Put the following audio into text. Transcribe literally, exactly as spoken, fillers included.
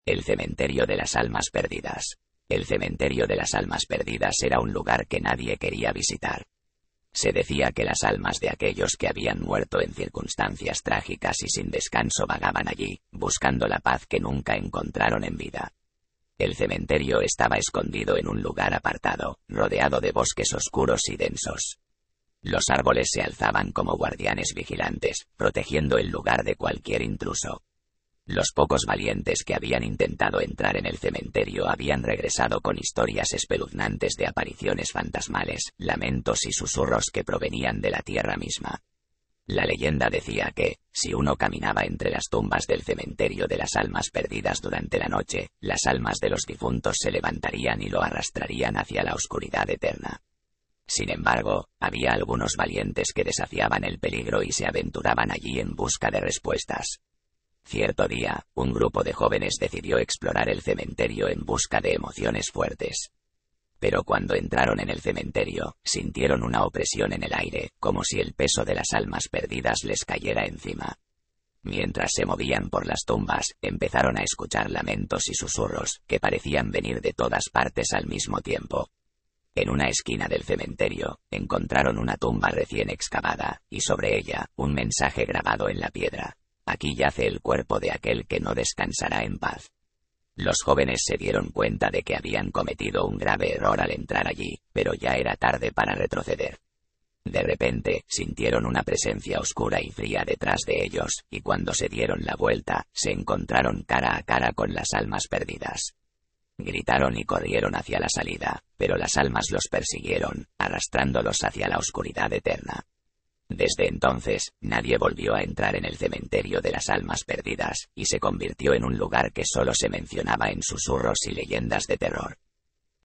El cementerio de las almas perdidas. El cementerio de las almas perdidas era un lugar que nadie quería visitar. Se decía que las almas de aquellos que habían muerto en circunstancias trágicas y sin descanso vagaban allí, buscando la paz que nunca encontraron en vida. El cementerio estaba escondido en un lugar apartado, rodeado de bosques oscuros y densos. Los árboles se alzaban como guardianes vigilantes, protegiendo el lugar de cualquier intruso. Los pocos valientes que habían intentado entrar en el cementerio habían regresado con historias espeluznantes de apariciones fantasmales, lamentos y susurros que provenían de la tierra misma. La leyenda decía que, si uno caminaba entre las tumbas del cementerio de las almas perdidas durante la noche, las almas de los difuntos se levantarían y lo arrastrarían hacia la oscuridad eterna. Sin embargo, había algunos valientes que desafiaban el peligro y se aventuraban allí en busca de respuestas. Cierto día, un grupo de jóvenes decidió explorar el cementerio en busca de emociones fuertes. Pero cuando entraron en el cementerio, sintieron una opresión en el aire, como si el peso de las almas perdidas les cayera encima. Mientras se movían por las tumbas, empezaron a escuchar lamentos y susurros, que parecían venir de todas partes al mismo tiempo. En una esquina del cementerio, encontraron una tumba recién excavada, y sobre ella, un mensaje grabado en la piedra. Aquí yace el cuerpo de aquel que no descansará en paz. Los jóvenes se dieron cuenta de que habían cometido un grave error al entrar allí, pero ya era tarde para retroceder. De repente, sintieron una presencia oscura y fría detrás de ellos, y cuando se dieron la vuelta, se encontraron cara a cara con las almas perdidas. Gritaron y corrieron hacia la salida, pero las almas los persiguieron, arrastrándolos hacia la oscuridad eterna. Desde entonces, nadie volvió a entrar en el cementerio de las almas perdidas, y se convirtió en un lugar que solo se mencionaba en susurros y leyendas de terror.